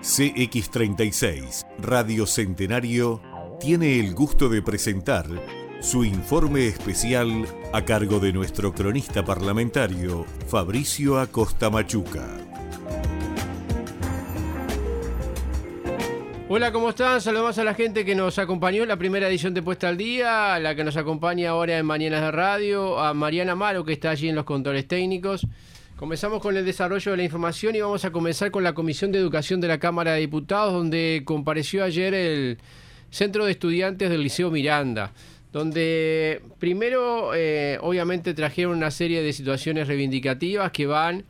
CX36 Radio Centenario tiene el gusto de presentar su informe especial a cargo de nuestro cronista parlamentario Fabricio Acosta Machuca. Hola, ¿cómo están? Saludamos a la gente que nos acompañó en la primera edición de Puesta al Día, la que nos acompaña ahora en Mañanas de Radio, a Mariana Amaro, que está allí en los controles técnicos. Comenzamos con el desarrollo de la información y vamos a comenzar con la Comisión de Educación de la Cámara de Diputados, donde compareció ayer el Centro de Estudiantes del Liceo Miranda, donde primero obviamente trajeron una serie de situaciones reivindicativas que van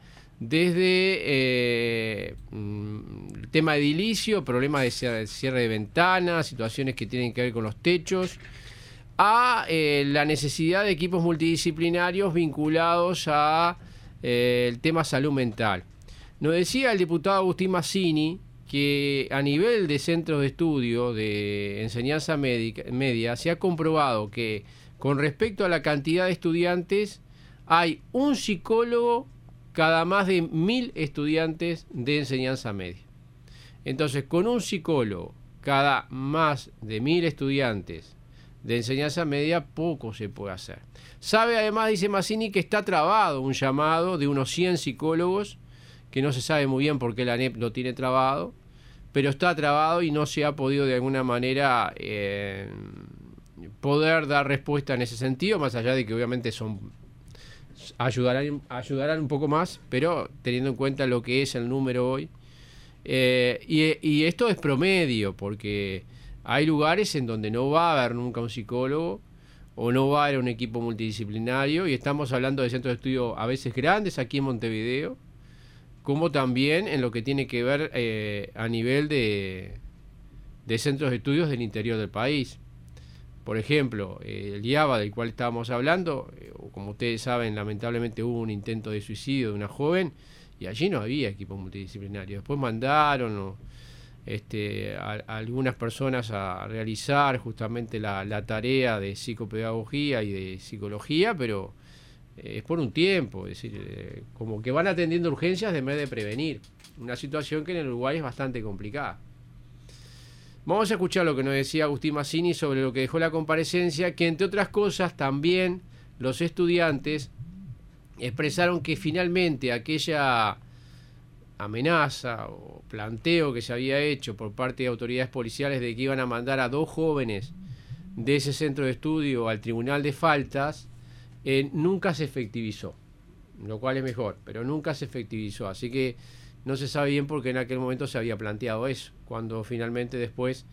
desde el tema edilicio, problemas de cierre de ventanas, situaciones que tienen que ver con los techos, a la necesidad de equipos multidisciplinarios vinculados a el tema salud mental. Nos decía el diputado Agustín Mazzini que a nivel de centros de estudio de enseñanza media se ha comprobado que con respecto a la cantidad de estudiantes hay un psicólogo cada más de 1000 estudiantes de enseñanza media. Entonces, con un psicólogo cada más de 1000 estudiantes de enseñanza media, poco se puede hacer. Sabe además, dice Mazzini, que está trabado un llamado de unos 100 psicólogos, que no se sabe muy bien por qué la ANEP lo tiene trabado, pero está trabado y no se ha podido de alguna manera poder dar respuesta en ese sentido, más allá de que obviamente ayudarán un poco más, pero teniendo en cuenta lo que es el número hoy. Y esto es promedio, porque hay lugares en donde no va a haber nunca un psicólogo o no va a haber un equipo multidisciplinario, y estamos hablando de centros de estudio a veces grandes aquí en Montevideo, como también en lo que tiene que ver a nivel de centros de estudios del interior del país. Por ejemplo, el IABA del cual estábamos hablando, como ustedes saben, lamentablemente hubo un intento de suicidio de una joven y allí no había equipo multidisciplinario. Después mandaron a algunas personas a realizar justamente la tarea de psicopedagogía y de psicología, pero es por un tiempo, es decir, como que van atendiendo urgencias en vez de prevenir. Una situación que en el Uruguay es bastante complicada. Vamos a escuchar lo que nos decía Agustín Mazzini sobre lo que dejó la comparecencia, que entre otras cosas también los estudiantes expresaron que finalmente aquella amenaza o planteo que se había hecho por parte de autoridades policiales de que iban a mandar a 2 jóvenes de ese centro de estudio al tribunal de faltas, nunca se efectivizó, lo cual es mejor, pero nunca se efectivizó, así que no se sabe bien por qué en aquel momento se había planteado eso, cuando finalmente después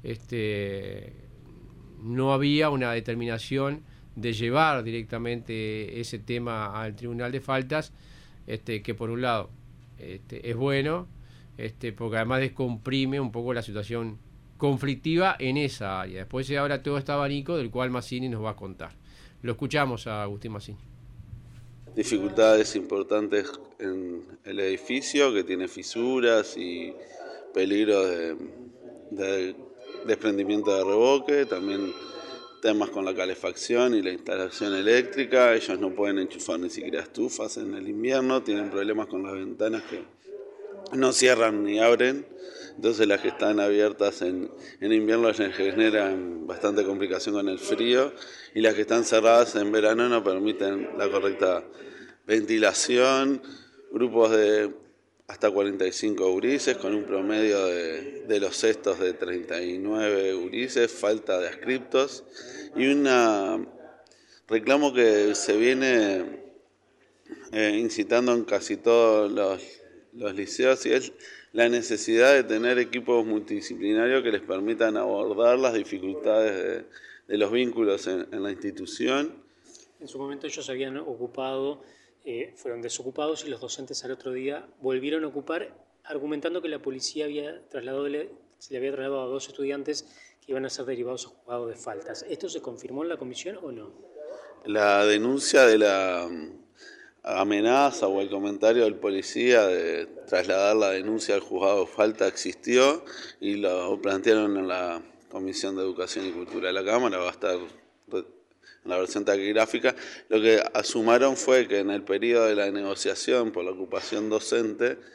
no había una determinación de llevar directamente ese tema al tribunal de faltas, que por un lado es bueno, porque además descomprime un poco la situación conflictiva en esa área. Después se abre todo este abanico del cual Mazzini nos va a contar. Lo escuchamos a Agustín Mazzini. Dificultades importantes en el edificio, que tiene fisuras y peligro de desprendimiento de revoque, también temas con la calefacción y la instalación eléctrica. Ellos no pueden enchufar ni siquiera estufas en el invierno, tienen problemas con las ventanas que no cierran ni abren, entonces las que están abiertas en invierno les generan bastante complicación con el frío, y las que están cerradas en verano no permiten la correcta ventilación. Grupos de hasta 45 gurises, con un promedio de los cestos de 39 gurises, falta de adscriptos, y un reclamo que se viene incitando en casi todos los liceos, y es la necesidad de tener equipos multidisciplinarios que les permitan abordar las dificultades de los vínculos en la institución. En su momento ellos habían ocupado, fueron desocupados, y los docentes al otro día volvieron a ocupar, argumentando que la policía se le había trasladado a 2 estudiantes que iban a ser derivados a juzgado de faltas. ¿Esto se confirmó en la comisión o no? La denuncia de la amenaza o el comentario del policía de trasladar la denuncia al juzgado de falta existió, y lo plantearon en la Comisión de Educación y Cultura de la Cámara. Va a estar en la versión taquigráfica. Lo que asumaron fue que en el periodo de la negociación por la ocupación docente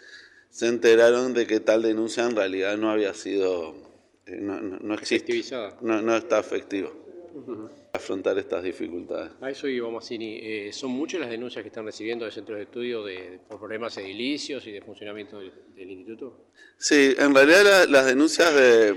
se enteraron de que tal denuncia en realidad no había sido, no existe, no está efectivo. Afrontar estas dificultades. A eso íbamos, Cini. ¿Son muchas las denuncias que están recibiendo de centros de estudio por problemas edilicios y de funcionamiento del instituto? Sí, en realidad las denuncias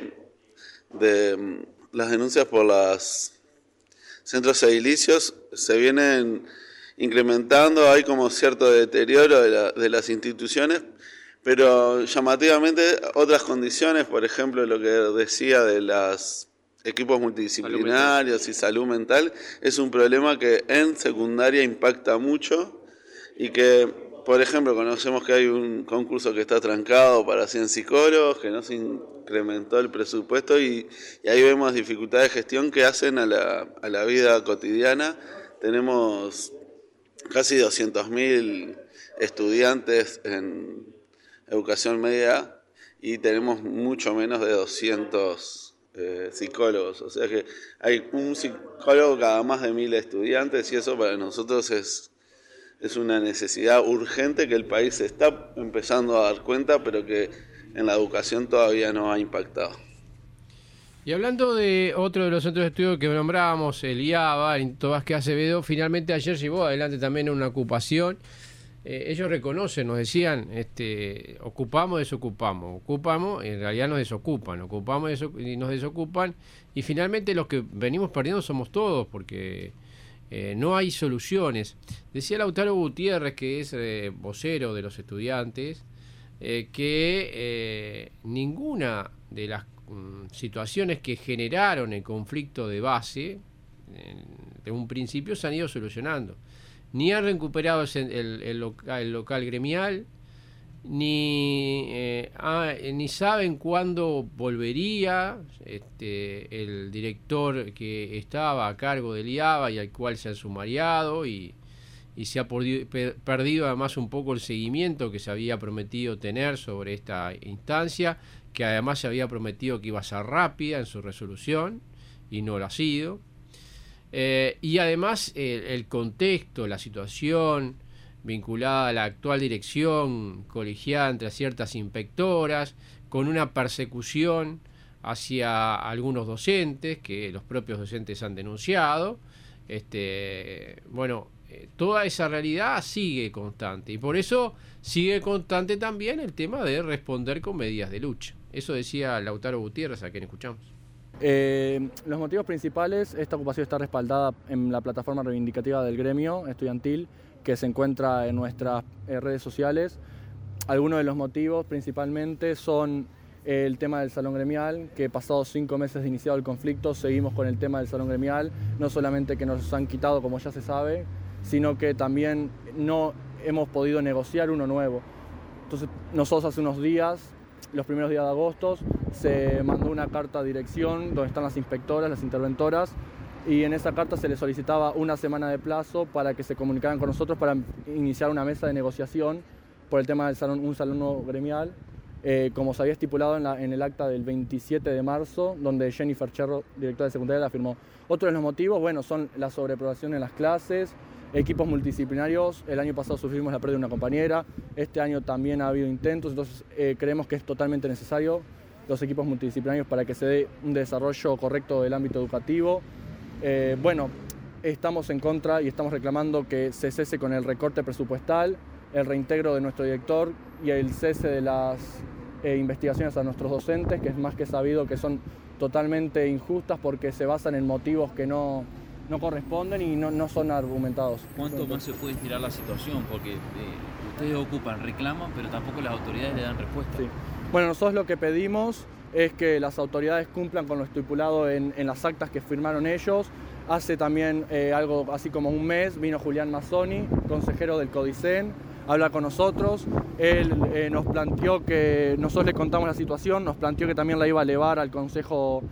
las denuncias por los centros edilicios se vienen incrementando, hay como cierto deterioro de las instituciones, pero llamativamente otras condiciones, por ejemplo lo que decía de los equipos multidisciplinarios y salud mental, es un problema que en secundaria impacta mucho y que, por ejemplo, conocemos que hay un concurso que está trancado para 100 psicólogos, que no se incrementó el presupuesto y ahí vemos dificultades de gestión que hacen a la vida cotidiana. Tenemos casi 200.000 estudiantes en educación media y tenemos mucho menos de 200 psicólogos, o sea que hay un psicólogo cada más de 1.000 estudiantes y eso para nosotros es una necesidad urgente que el país se está empezando a dar cuenta, pero que en la educación todavía no ha impactado. Y hablando de otro de los centros de estudio que nombrábamos, el IABA, el Vázquez Acevedo, finalmente ayer llevó adelante también una ocupación. Ellos reconocen, nos decían, ocupamos, desocupamos, ocupamos, en realidad nos desocupan, ocupamos y nos desocupan, y finalmente los que venimos perdiendo somos todos, porque no hay soluciones. Decía Lautaro Gutiérrez, que es vocero de los estudiantes, que ninguna de las situaciones que generaron el conflicto de base, de un principio, se han ido solucionando. Ni han recuperado el local gremial, ni saben cuándo volvería el director que estaba a cargo del IABA y al cual se han sumariado y se ha perdido además un poco el seguimiento que se había prometido tener sobre esta instancia, que además se había prometido que iba a ser rápida en su resolución y no lo ha sido. Y además el contexto, la situación vinculada a la actual dirección colegiada entre ciertas inspectoras, con una persecución hacia algunos docentes, que los propios docentes han denunciado. Toda esa realidad sigue constante y por eso sigue constante también el tema de responder con medidas de lucha. Eso decía Lautaro Gutiérrez, a quien escuchamos. Los motivos principales, esta ocupación está respaldada en la plataforma reivindicativa del gremio estudiantil que se encuentra en nuestras redes sociales. Algunos de los motivos principalmente son el tema del salón gremial, que pasados 5 meses de iniciado el conflicto seguimos con el tema del salón gremial, no solamente que nos han quitado como ya se sabe, sino que también no hemos podido negociar uno nuevo. Entonces nosotros hace unos días, los primeros días de agosto, se mandó una carta a dirección donde están las inspectoras, las interventoras, y en esa carta se les solicitaba una semana de plazo para que se comunicaran con nosotros para iniciar una mesa de negociación por el tema del salón, un salón nuevo gremial, como se había estipulado en el acta del 27 de marzo, donde Jennifer Cherro, directora de secundaria, la firmó. Otro de los motivos, son la sobreprobación en las clases, equipos multidisciplinarios. El año pasado sufrimos la pérdida de una compañera, este año también ha habido intentos, entonces creemos que es totalmente necesario los equipos multidisciplinarios para que se dé un desarrollo correcto del ámbito educativo. Estamos en contra y estamos reclamando que se cese con el recorte presupuestal, el reintegro de nuestro director y el cese de las investigaciones a nuestros docentes, que es más que sabido que son totalmente injustas porque se basan en motivos que no corresponden y no son argumentados. ¿Cuánto más se puede estirar la situación? Porque ustedes ocupan, reclaman, pero tampoco las autoridades le dan respuesta. Sí. Bueno, nosotros lo que pedimos es que las autoridades cumplan con lo estipulado en las actas que firmaron ellos. Hace también algo así como un mes vino Julián Mazzoni, consejero del CODICEN, a hablar con nosotros. Él nos planteó que nosotros le contamos la situación, nos planteó que también la iba a elevar al consejo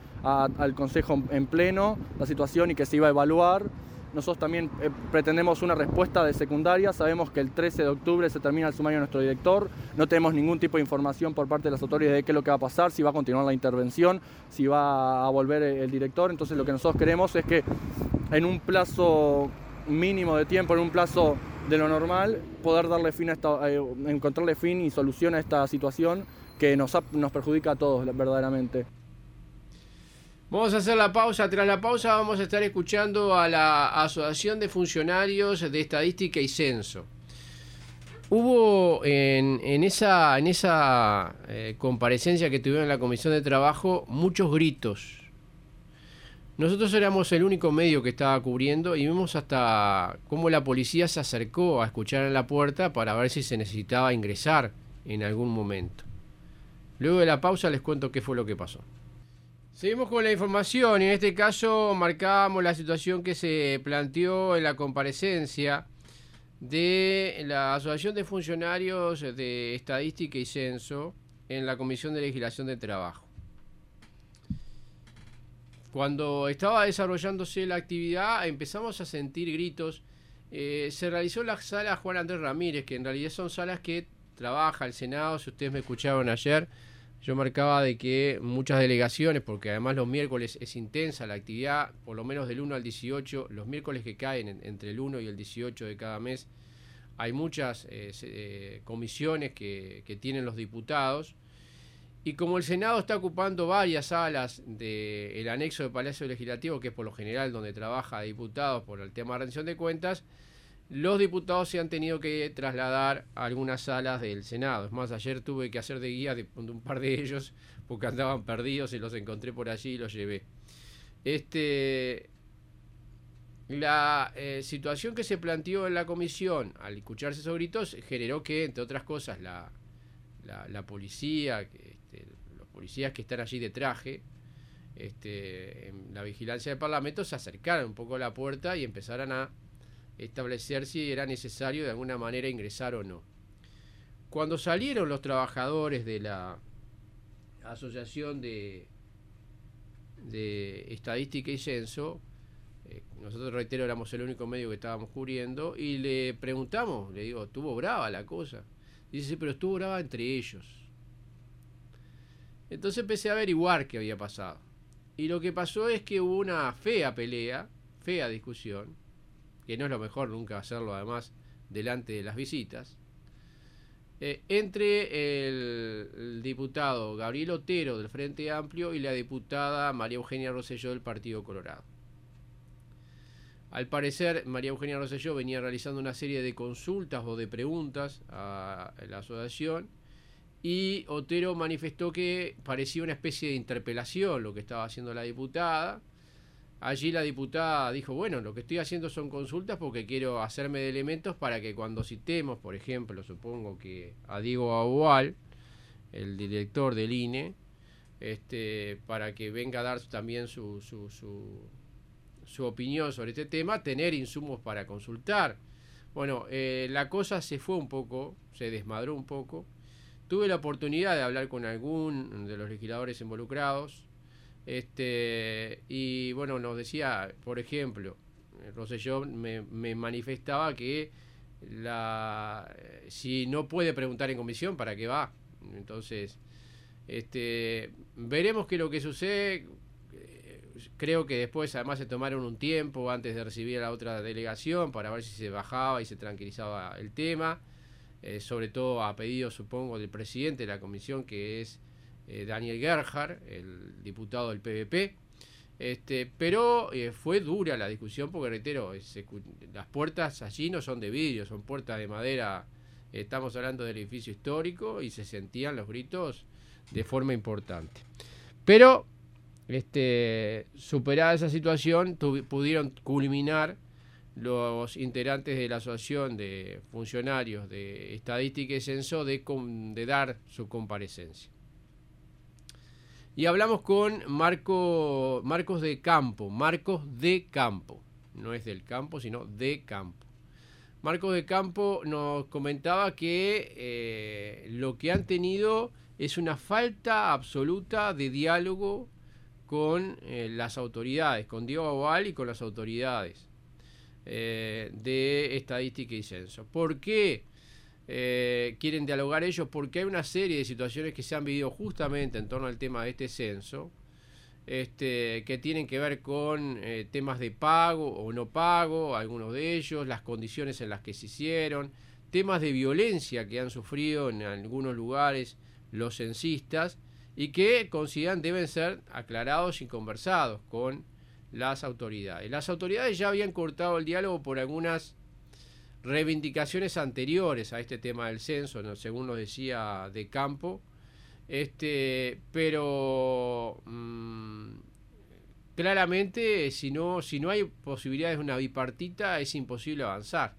en pleno, la situación, y que se iba a evaluar. Nosotros también pretendemos una respuesta de secundaria. Sabemos que el 13 de octubre se termina el sumario de nuestro director. No tenemos ningún tipo de información por parte de las autoridades de qué es lo que va a pasar, si va a continuar la intervención, si va a volver el director. Entonces lo que nosotros queremos es que en un plazo mínimo de tiempo, en un plazo de lo normal, poder darle fin a encontrarle fin y solución a esta situación que nos perjudica a todos verdaderamente. Vamos a hacer la pausa. Tras la pausa vamos a estar escuchando a la Asociación de Funcionarios de Estadística y Censo. Hubo en esa comparecencia que tuvieron en la Comisión de Trabajo muchos gritos. Nosotros éramos el único medio que estaba cubriendo y vimos hasta cómo la policía se acercó a escuchar en la puerta para ver si se necesitaba ingresar en algún momento. Luego de la pausa les cuento qué fue lo que pasó. Seguimos con la información y en este caso marcábamos la situación que se planteó en la comparecencia de la Asociación de Funcionarios de Estadística y Censo en la Comisión de Legislación de Trabajo. Cuando estaba desarrollándose la actividad empezamos a sentir gritos. Se realizó en la sala Juan Andrés Ramírez, que en realidad son salas que trabaja el Senado. Si ustedes me escucharon ayer, yo marcaba de que muchas delegaciones, porque además los miércoles es intensa la actividad, por lo menos del 1 al 18, los miércoles que caen entre el 1 y el 18 de cada mes, hay muchas comisiones que tienen los diputados. Y como el Senado está ocupando varias salas del anexo de Palacio Legislativo, que es por lo general donde trabaja diputados por el tema de rendición de cuentas, los diputados se han tenido que trasladar a algunas salas del Senado. Es más, ayer tuve que hacer de guía de un par de ellos porque andaban perdidos y los encontré por allí y los llevé. La situación que se planteó en la comisión al escucharse esos gritos generó que, entre otras cosas, la policía, los policías que están allí de traje, en la vigilancia del Parlamento, se acercaran un poco a la puerta y empezaran a establecer si era necesario de alguna manera ingresar o no. Cuando salieron los trabajadores de la Asociación de Estadística y Censo, nosotros, reitero, éramos el único medio que estábamos cubriendo, y le preguntamos, le digo, ¿estuvo brava la cosa? Dice, sí, pero estuvo brava entre ellos. Entonces empecé a averiguar qué había pasado. Y lo que pasó es que hubo una fea pelea, fea discusión, que no es lo mejor nunca hacerlo además delante de las visitas, entre el diputado Gabriel Otero del Frente Amplio y la diputada María Eugenia Rosselló del Partido Colorado. Al parecer, María Eugenia Rosselló venía realizando una serie de consultas o de preguntas a la asociación y Otero manifestó que parecía una especie de interpelación lo que estaba haciendo la diputada. Allí la diputada dijo, bueno, lo que estoy haciendo son consultas porque quiero hacerme de elementos para que cuando citemos, por ejemplo, supongo que a Diego Abual, el director del INE, para que venga a dar también su opinión sobre este tema, tener insumos para consultar. Bueno, la cosa se fue un poco, se desmadró un poco. Tuve la oportunidad de hablar con algún de los legisladores involucrados, y bueno, nos decía, por ejemplo, Rosselló me manifestaba que si no puede preguntar en comisión, ¿para qué va? Entonces, veremos qué es lo que sucede. Creo que después además se tomaron un tiempo antes de recibir a la otra delegación para ver si se bajaba y se tranquilizaba el tema, sobre todo a pedido, supongo, del presidente de la comisión, que es Daniel Gerhard, el diputado del PVP. Pero fue dura la discusión porque, reitero, las puertas allí no son de vidrio, son puertas de madera. Estamos hablando del edificio histórico y se sentían los gritos de forma importante. Pero superada esa situación, pudieron culminar los integrantes de la Asociación de Funcionarios de Estadística y Censo de dar su comparecencia. Y hablamos con Marcos de Campo, no es del campo, sino de campo. Marcos de Campo nos comentaba que lo que han tenido es una falta absoluta de diálogo con las autoridades, con Diego Abual y con las autoridades de Estadística y Censo. ¿Por qué quieren dialogar ellos? Porque hay una serie de situaciones que se han vivido justamente en torno al tema de este censo, que tienen que ver con temas de pago o no pago, algunos de ellos, las condiciones en las que se hicieron, temas de violencia que han sufrido en algunos lugares los censistas y que consideran deben ser aclarados y conversados con las autoridades. Las autoridades ya habían cortado el diálogo por algunas reivindicaciones anteriores a este tema del censo, ¿no? Según lo decía De Campo, pero claramente si no hay posibilidades de una bipartita es imposible avanzar.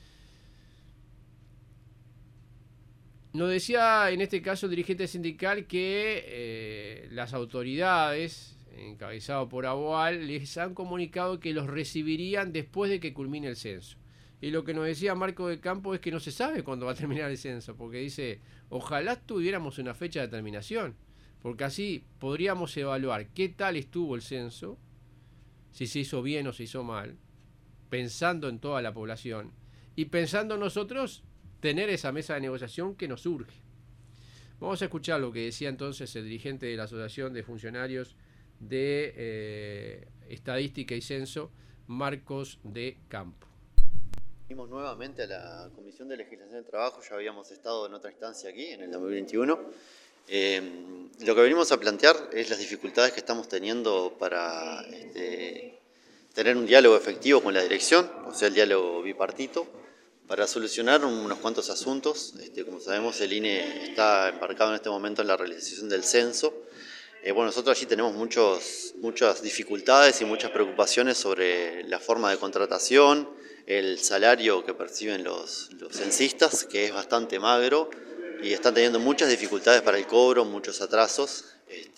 Nos decía en este caso el dirigente sindical que las autoridades, encabezado por Aboal, les han comunicado que los recibirían después de que culmine el censo. Y lo que nos decía Marco de Campo es que no se sabe cuándo va a terminar el censo, porque dice, ojalá tuviéramos una fecha de terminación, porque así podríamos evaluar qué tal estuvo el censo, si se hizo bien o se hizo mal, pensando en toda la población, y pensando nosotros tener esa mesa de negociación que nos urge. Vamos a escuchar lo que decía entonces el dirigente de la Asociación de Funcionarios de Estadística y Censo, Marcos de Campo. Venimos nuevamente a la Comisión de Legislación del Trabajo, ya habíamos estado en otra instancia aquí, en el 2021. Lo que venimos a plantear es las dificultades que estamos teniendo para tener un diálogo efectivo con la dirección, o sea, el diálogo bipartito, para solucionar unos cuantos asuntos. Como sabemos, el INE está embarcado en este momento en la realización del censo. Nosotros allí tenemos muchas dificultades y muchas preocupaciones sobre la forma de contratación, el salario que perciben los censistas, que es bastante magro, y están teniendo muchas dificultades para el cobro, muchos atrasos.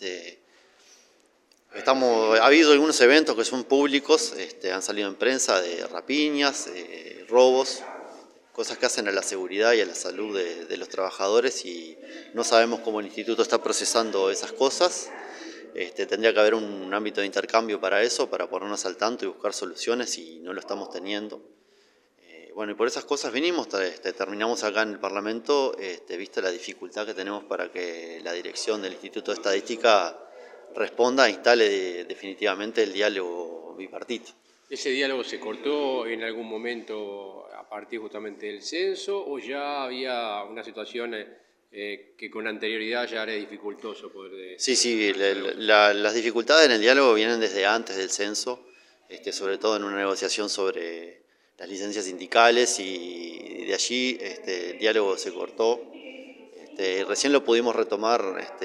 Ha habido algunos eventos que son públicos, han salido en prensa de rapiñas, robos, cosas que hacen a la seguridad y a la salud de los trabajadores, y no sabemos cómo el instituto está procesando esas cosas. Tendría que haber un ámbito de intercambio para eso, para ponernos al tanto y buscar soluciones, y no lo estamos teniendo. Y por esas cosas vinimos, terminamos acá en el Parlamento, vista la dificultad que tenemos para que la dirección del Instituto de Estadística responda e instale definitivamente el diálogo bipartito. ¿Ese diálogo se cortó en algún momento a partir justamente del censo o ya había una situación que con anterioridad ya era dificultoso poder... Sí, las dificultades en el diálogo vienen desde antes del censo, sobre todo en una negociación sobre las licencias sindicales, y de allí el diálogo se cortó. Recién lo pudimos retomar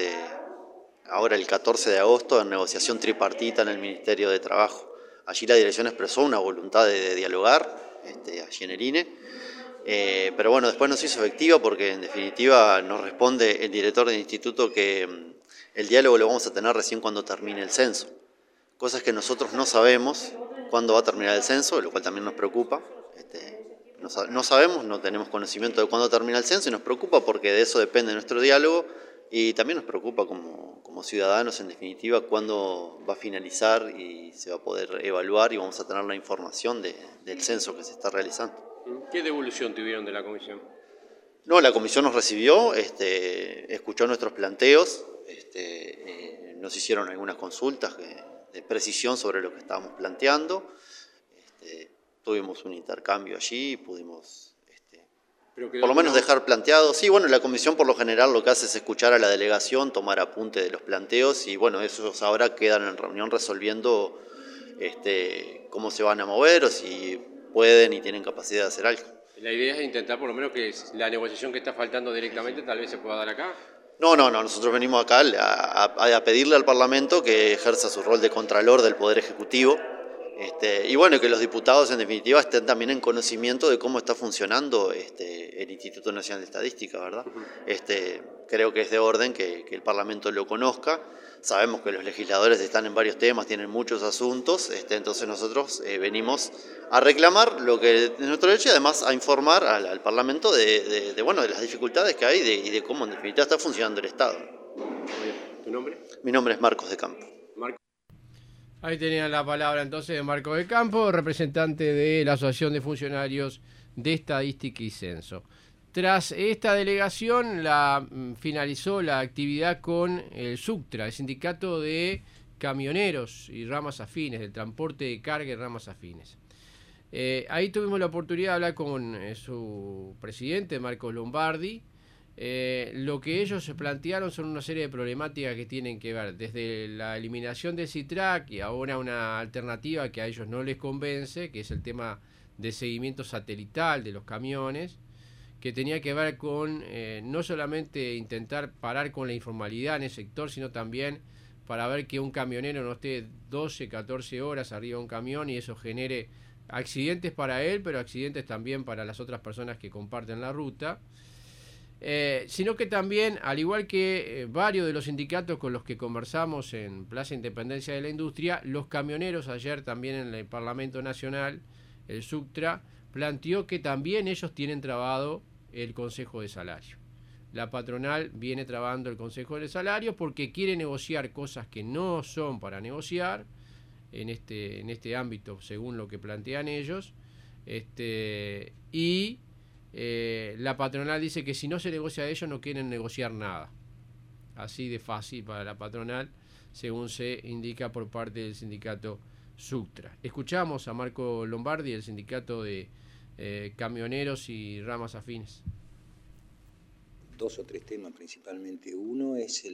ahora el 14 de agosto en negociación tripartita en el Ministerio de Trabajo. Allí la dirección expresó una voluntad de dialogar, allí en el INE, pero después no se hizo efectiva porque en definitiva nos responde el director del instituto que el diálogo lo vamos a tener recién cuando termine el censo. Cosas que nosotros no sabemos cuándo va a terminar el censo, lo cual también nos preocupa. No sabemos, no tenemos conocimiento de cuándo termina el censo, y nos preocupa porque de eso depende nuestro diálogo, y también nos preocupa como ciudadanos, en definitiva, cuándo va a finalizar y se va a poder evaluar y vamos a tener la información del censo que se está realizando. ¿Qué devolución tuvieron de la comisión? No, la comisión nos recibió, escuchó nuestros planteos, nos hicieron algunas consultas de precisión sobre lo que estábamos planteando, tuvimos un intercambio allí y pudimos por lo menos dejar planteado. Sí, la comisión por lo general lo que hace es escuchar a la delegación, tomar apunte de los planteos, y esos ahora quedan en reunión resolviendo cómo se van a mover o si pueden y tienen capacidad de hacer algo. La idea es intentar por lo menos que la negociación que está faltando directamente tal vez se pueda dar acá. No, nosotros venimos acá a pedirle al Parlamento que ejerza su rol de contralor del Poder Ejecutivo, y que los diputados en definitiva estén también en conocimiento de cómo está funcionando el Instituto Nacional de Estadística, ¿verdad? Creo que es de orden que el Parlamento lo conozca. Sabemos que los legisladores están en varios temas, tienen muchos asuntos, entonces nosotros venimos a reclamar lo que es nuestro derecho y además a informar al Parlamento de las dificultades que hay y de cómo en definitiva está funcionando el Estado. ¿Tu nombre? Mi nombre es Marcos de Campo. Ahí tenían la palabra entonces de Marco de Campo, representante de la Asociación de Funcionarios de Estadística y Censo. Tras esta delegación finalizó la actividad con el SUCTRA, el sindicato de camioneros y ramas afines, del transporte de carga y ramas afines. Ahí tuvimos la oportunidad de hablar con su presidente, Marcos Lombardi. Lo que ellos plantearon son una serie de problemáticas que tienen que ver desde la eliminación del SITRAC y ahora una alternativa que a ellos no les convence, que es el tema de seguimiento satelital de los camiones, que tenía que ver con no solamente intentar parar con la informalidad en el sector, sino también para ver que un camionero no esté 12, 14 horas arriba de un camión y eso genere accidentes para él, pero accidentes también para las otras personas que comparten la ruta. Sino que también, al igual que varios de los sindicatos con los que conversamos en Plaza Independencia de la Industria, los camioneros ayer también en el Parlamento Nacional, el SUCTRA, planteó que también ellos tienen trabado el Consejo de Salario. La patronal viene trabando el Consejo de Salario porque quiere negociar cosas que no son para negociar en este ámbito, según lo que plantean ellos, y la patronal dice que si no se negocia de ellos no quieren negociar nada. Así de fácil para la patronal, según se indica por parte del sindicato SUCTRA. Escuchamos a Marco Lombardi, el sindicato de camioneros y ramas afines. 2 o 3 temas principalmente. Uno es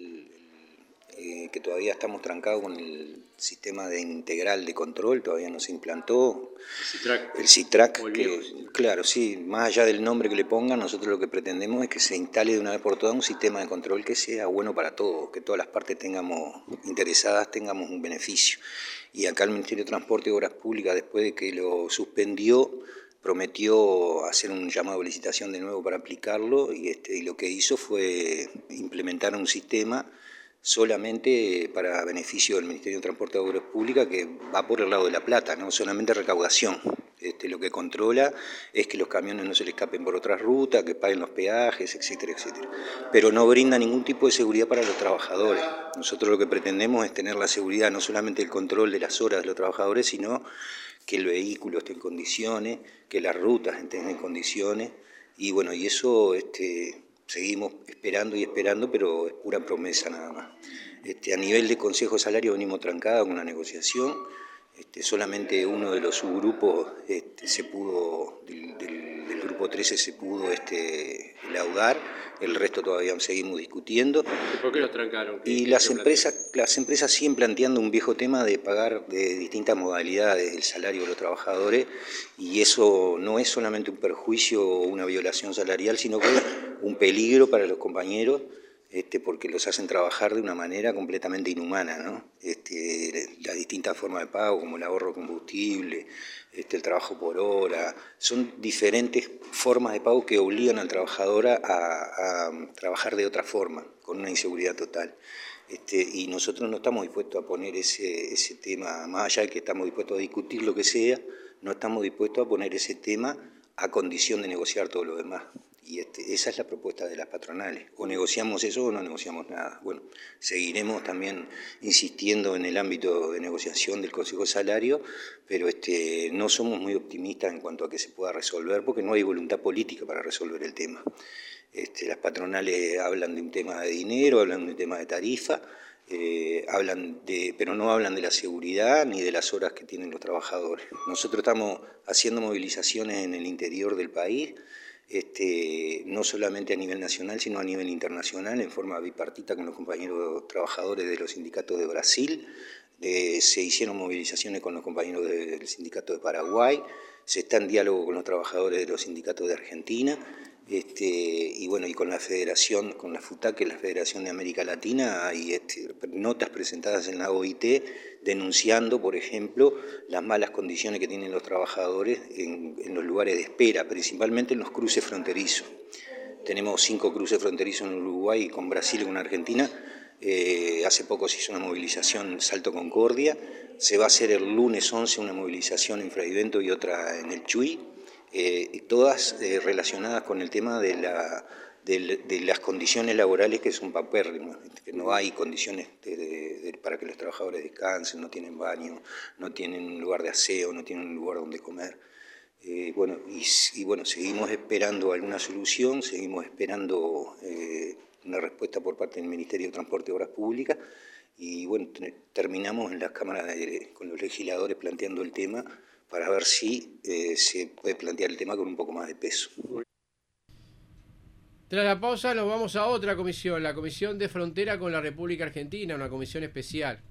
que todavía estamos trancados con el sistema de integral de control, todavía no se implantó. El SITRAC, que, claro, sí, más allá del nombre que le pongan, nosotros lo que pretendemos es que se instale de una vez por todas un sistema de control que sea bueno para todos, que todas las partes interesadas tengamos un beneficio. Y acá el Ministerio de Transporte y Obras Públicas, después de que lo suspendió, prometió hacer un llamado de licitación de nuevo para aplicarlo y lo que hizo fue implementar un sistema solamente para beneficio del Ministerio de Transporte y Obras Públicas que va por el lado de la plata, no solamente recaudación. Lo que controla es que los camiones no se les escapen por otras rutas, que paguen los peajes, etcétera, etcétera. Pero no brinda ningún tipo de seguridad para los trabajadores. Nosotros lo que pretendemos es tener la seguridad, no solamente el control de las horas de los trabajadores, sino que el vehículo esté en condiciones, que las rutas estén en condiciones, y bueno, y eso seguimos esperando y esperando, pero es pura promesa nada más. A nivel de Consejo de Salario venimos trancados con una negociación, solamente uno de los subgrupos se pudo, del grupo 13 se pudo laudar, el resto todavía seguimos discutiendo. ¿Por qué los trancaron? Y las empresas siguen planteando un viejo tema de pagar de distintas modalidades el salario de los trabajadores, y eso no es solamente un perjuicio o una violación salarial, sino que es un peligro para los compañeros, porque los hacen trabajar de una manera completamente inhumana, ¿no? Las distintas formas de pago, como el ahorro de combustible, el trabajo por hora, son diferentes formas de pago que obligan al trabajador a trabajar de otra forma, con una inseguridad total. Y nosotros no estamos dispuestos a poner ese tema, más allá de que estamos dispuestos a discutir lo que sea, no estamos dispuestos a poner ese tema a condición de negociar todo lo demás. Y esa es la propuesta de las patronales. O negociamos eso o no negociamos nada. Bueno, seguiremos también insistiendo en el ámbito de negociación del Consejo de Salario, pero no somos muy optimistas en cuanto a que se pueda resolver, porque no hay voluntad política para resolver el tema. Las patronales hablan de un tema de dinero, hablan de un tema de tarifa, pero no hablan de la seguridad ni de las horas que tienen los trabajadores. Nosotros estamos haciendo movilizaciones en el interior del país, no solamente a nivel nacional, sino a nivel internacional, en forma bipartita con los compañeros trabajadores de los sindicatos de Brasil. Se hicieron movilizaciones con los compañeros del sindicato de Paraguay, se está en diálogo con los trabajadores de los sindicatos de Argentina, y bueno, y con la federación, con la FUTAC, que es la Federación de América Latina, hay notas presentadas en la OIT denunciando, por ejemplo, las malas condiciones que tienen los trabajadores en los lugares de espera, principalmente en los cruces fronterizos. Tenemos 5 cruces fronterizos en Uruguay, con Brasil y con Argentina. Hace poco se hizo una movilización Salto Concordia, se va a hacer el lunes 11 una movilización en Frei-Bento y otra en el Chuy, todas relacionadas con el tema de las condiciones laborales que son paupérrimas, que no hay condiciones para que los trabajadores descansen, no tienen baño, no tienen un lugar de aseo, no tienen un lugar donde comer. Bueno, seguimos esperando alguna solución, seguimos esperando una respuesta por parte del Ministerio de Transporte y Obras Públicas, y bueno, terminamos en las cámaras con los legisladores planteando el tema para ver si se puede plantear el tema con un poco más de peso. Tras la pausa nos vamos a otra comisión, la Comisión de Frontera con la República Argentina, una comisión especial.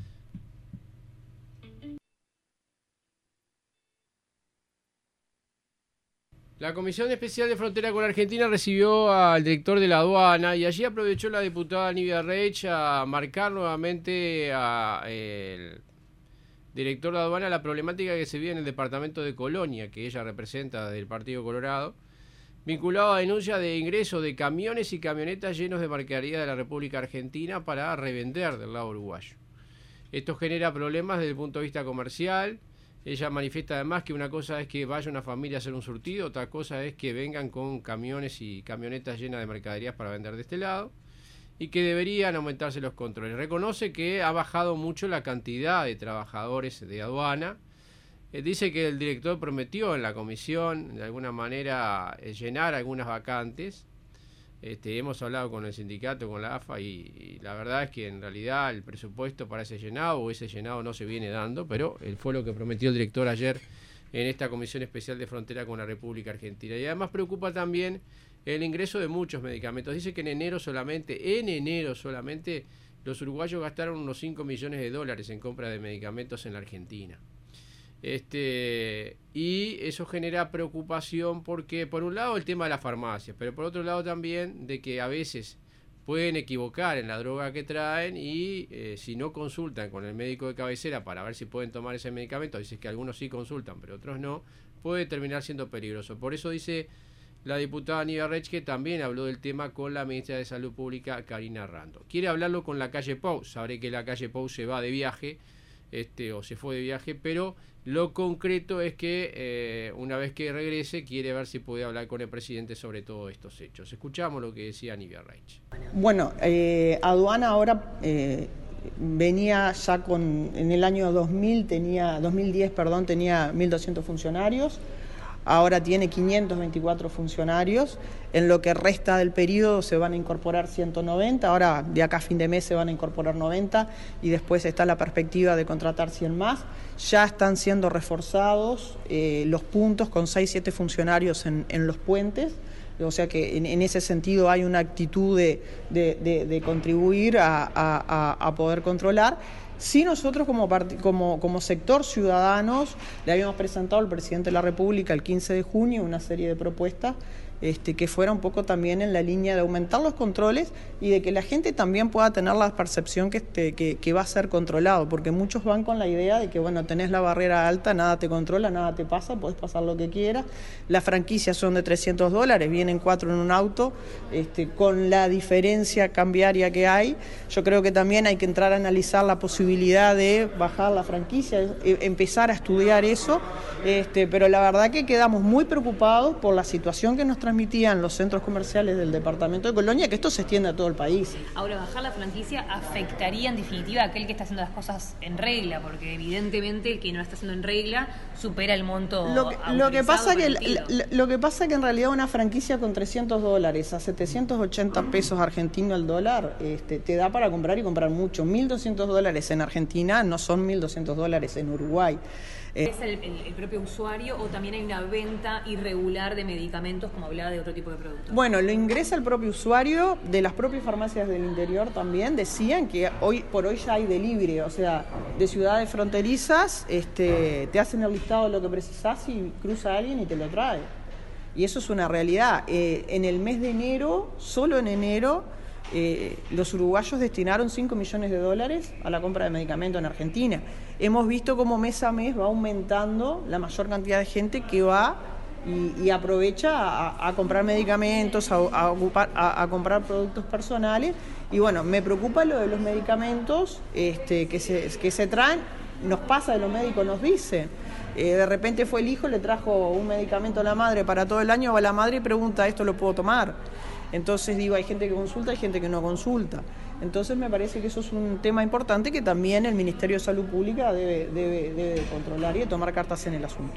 La Comisión Especial de Frontera con la Argentina recibió al director de la aduana y allí aprovechó la diputada Nivia Reich a marcar nuevamente al director de aduana la problemática que se vive en el departamento de Colonia, que ella representa del Partido Colorado, vinculado a denuncia de ingreso de camiones y camionetas llenos de mercadería de la República Argentina para revender del lado uruguayo. Esto genera problemas desde el punto de vista comercial. Ella manifiesta además que una cosa es que vaya una familia a hacer un surtido, otra cosa es que vengan con camiones y camionetas llenas de mercaderías para vender de este lado y que deberían aumentarse los controles. Reconoce que ha bajado mucho la cantidad de trabajadores de aduana. Dice que el director prometió en la comisión de alguna manera llenar algunas vacantes. Hemos hablado con el sindicato, con la AFA y la verdad es que en realidad el presupuesto para ese llenado o ese llenado no se viene dando, pero fue lo que prometió el director ayer en esta Comisión Especial de Frontera con la República Argentina. Y además preocupa también el ingreso de muchos medicamentos. Dice que en enero solamente, los uruguayos gastaron unos 5 millones de dólares en compra de medicamentos en la Argentina. Y eso genera preocupación porque por un lado el tema de las farmacias, pero por otro lado también de que a veces pueden equivocar en la droga que traen y si no consultan con el médico de cabecera para ver si pueden tomar ese medicamento, dice que algunos sí consultan pero otros no, puede terminar siendo peligroso. Por eso dice la diputada Nivia Reich que también habló del tema con la ministra de Salud Pública Karina Rando. Quiere hablarlo con la calle Pou, sabré que la calle Pou se va de viaje o se fue de viaje, pero lo concreto es que una vez que regrese quiere ver si puede hablar con el presidente sobre todos estos hechos. Escuchamos lo que decía Nivia Reich. Bueno, aduana ahora venía ya en el año 2010 tenía 1.200 funcionarios. Ahora tiene 524 funcionarios. En lo que resta del periodo se van a incorporar 190. Ahora, de acá a fin de mes, se van a incorporar 90. Y después está la perspectiva de contratar 100 más. Ya están siendo reforzados los puntos con 6-7 funcionarios en los puentes. O sea que en ese sentido hay una actitud de contribuir a poder controlar. Sí, nosotros como sector ciudadanos le habíamos presentado al presidente de la República el 15 de junio una serie de propuestas que fuera un poco también en la línea de aumentar los controles y de que la gente también pueda tener la percepción que va a ser controlado, porque muchos van con la idea de que, bueno, tenés la barrera alta, nada te controla, nada te pasa, podés pasar lo que quieras. Las franquicias son de $300, vienen 4 en un auto, con la diferencia cambiaria que hay. Yo creo que también hay que entrar a analizar la posibilidad de bajar la franquicia, empezar a estudiar eso, pero la verdad que quedamos muy preocupados por la situación que nos transmitían los centros comerciales del departamento de Colonia, que esto se extiende a todo el país. Ahora, bajar la franquicia afectaría en definitiva a aquel que está haciendo las cosas en regla, porque evidentemente el que no la está haciendo en regla supera el monto lo que pasa que en realidad una franquicia con $300 a 780 pesos argentinos al dólar te da para comprar y comprar mucho. $1.200 en Argentina no son $1.200 en Uruguay. ¿Es el propio usuario o también hay una venta irregular de medicamentos, como hablaba de otro tipo de productos? Bueno, lo ingresa el propio usuario. De las propias farmacias del interior también decían que hoy por hoy ya hay delivery, o sea, de ciudades fronterizas te hacen el listado de lo que precisás y cruza alguien y te lo trae. Y eso es una realidad. En el mes de enero, solo en enero, los uruguayos destinaron $5 millones a la compra de medicamentos en Argentina. Hemos visto cómo mes a mes va aumentando la mayor cantidad de gente que va y aprovecha a comprar medicamentos, a comprar productos personales. Y bueno, me preocupa lo de los medicamentos que se traen. Nos pasa, los médicos nos dicen. De repente fue el hijo, le trajo un medicamento a la madre para todo el año, va la madre y pregunta, ¿esto lo puedo tomar? Entonces digo, hay gente que consulta, hay gente que no consulta. Entonces me parece que eso es un tema importante que también el Ministerio de Salud Pública debe controlar y de tomar cartas en el asunto.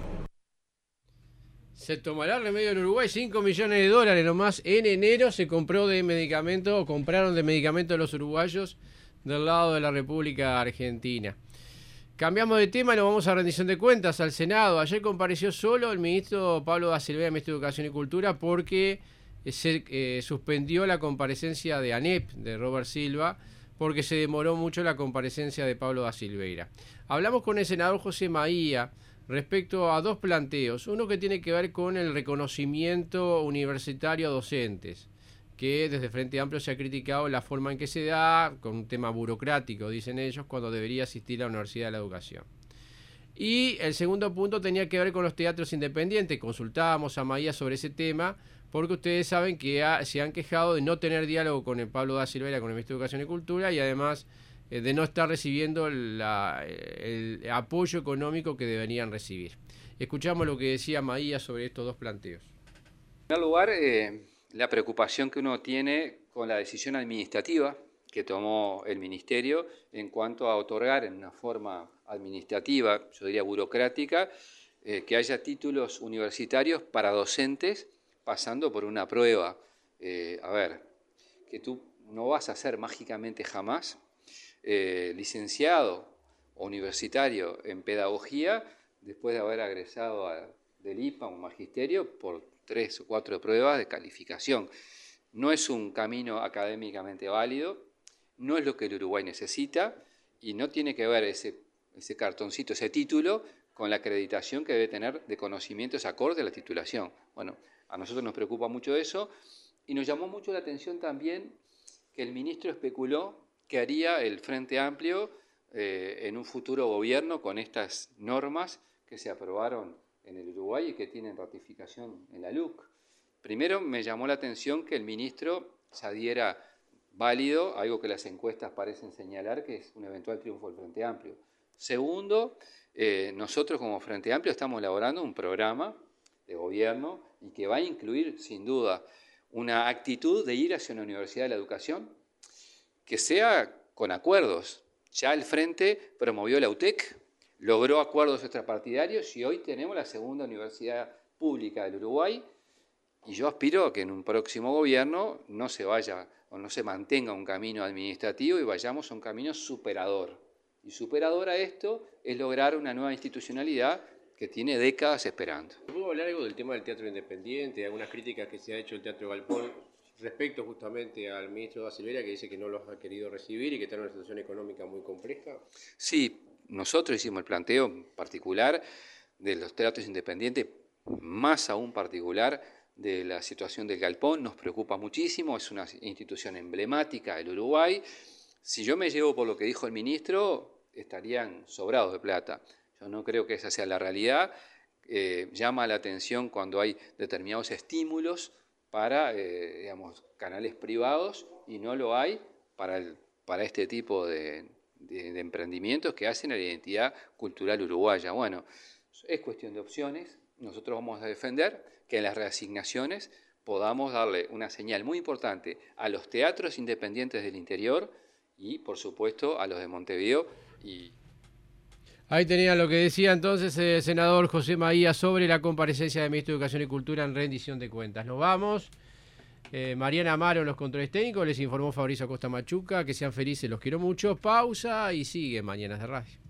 Se tomará remedio en Uruguay, $5 millones nomás. En enero se compró de medicamento, o compraron de medicamento los uruguayos del lado de la República Argentina. Cambiamos de tema y nos vamos a rendición de cuentas al Senado. Ayer compareció solo el ministro Pablo da Silveira, ministro de Educación y Cultura, porque se suspendió la comparecencia de ANEP, de Robert Silva, porque se demoró mucho la comparecencia de Pablo da Silveira. Hablamos con el senador José Maía respecto a dos planteos. Uno que tiene que ver con el reconocimiento universitario a docentes, que desde Frente Amplio se ha criticado la forma en que se da, con un tema burocrático, dicen ellos, cuando debería asistir a la Universidad de la Educación. Y el segundo punto tenía que ver con los teatros independientes. Consultábamos a Maía sobre ese tema, porque ustedes saben que se han quejado de no tener diálogo con el Pablo da Silveira, con el ministro de Educación y Cultura, y además de no estar recibiendo el apoyo económico que deberían recibir. Escuchamos lo que decía Maía sobre estos dos planteos. En primer lugar, la preocupación que uno tiene con la decisión administrativa que tomó el Ministerio en cuanto a otorgar en una forma administrativa, yo diría burocrática, que haya títulos universitarios para docentes pasando por una prueba. Que tú no vas a ser mágicamente jamás licenciado o universitario en pedagogía después de haber egresado del IPA o magisterio por 3 o 4 pruebas de calificación. No es un camino académicamente válido, no es lo que el Uruguay necesita y no tiene que ver ese cartoncito, ese título, con la acreditación que debe tener de conocimientos acorde a la titulación. Bueno, a nosotros nos preocupa mucho eso y nos llamó mucho la atención también que el ministro especuló que haría el Frente Amplio en un futuro gobierno con estas normas que se aprobaron en el Uruguay y que tienen ratificación en la LUC. Primero me llamó la atención que el ministro se adhiera válido, algo que las encuestas parecen señalar que es un eventual triunfo del Frente Amplio. Segundo, nosotros como Frente Amplio estamos elaborando un programa de gobierno y que va a incluir sin duda una actitud de ir hacia una universidad de la educación que sea con acuerdos. Ya el Frente promovió la UTEC, logró acuerdos extrapartidarios y hoy tenemos la segunda universidad pública del Uruguay y yo aspiro a que en un próximo gobierno no se vaya o no se mantenga un camino administrativo y vayamos a un camino superador. Y superador a esto es lograr una nueva institucionalidad que tiene décadas esperando. ¿Puedo hablar algo del tema del teatro independiente, de algunas críticas que se ha hecho el Teatro Galpón respecto justamente al ministro da Silveira, que dice que no los ha querido recibir y que está en una situación económica muy compleja? Sí, nosotros hicimos el planteo particular de los teatros independientes, más aún particular de la situación del Galpón, nos preocupa muchísimo, es una institución emblemática del Uruguay. Si yo me llevo por lo que dijo el ministro, estarían sobrados de plata. Yo no creo que esa sea la realidad. Llama la atención cuando hay determinados estímulos para canales privados y no lo hay para este tipo de emprendimientos que hacen a la identidad cultural uruguaya. Bueno, es cuestión de opciones. Nosotros vamos a defender que en las reasignaciones podamos darle una señal muy importante a los teatros independientes del interior y, por supuesto, a los de Montevideo. Ahí tenía lo que decía entonces el senador José Maía sobre la comparecencia del ministro de Educación y Cultura en rendición de cuentas. Nos vamos. Mariana Amaro en los controles técnicos, les informó Fabrizio Acosta Machuca, que sean felices, los quiero mucho. Pausa y sigue Mañanas de Radio.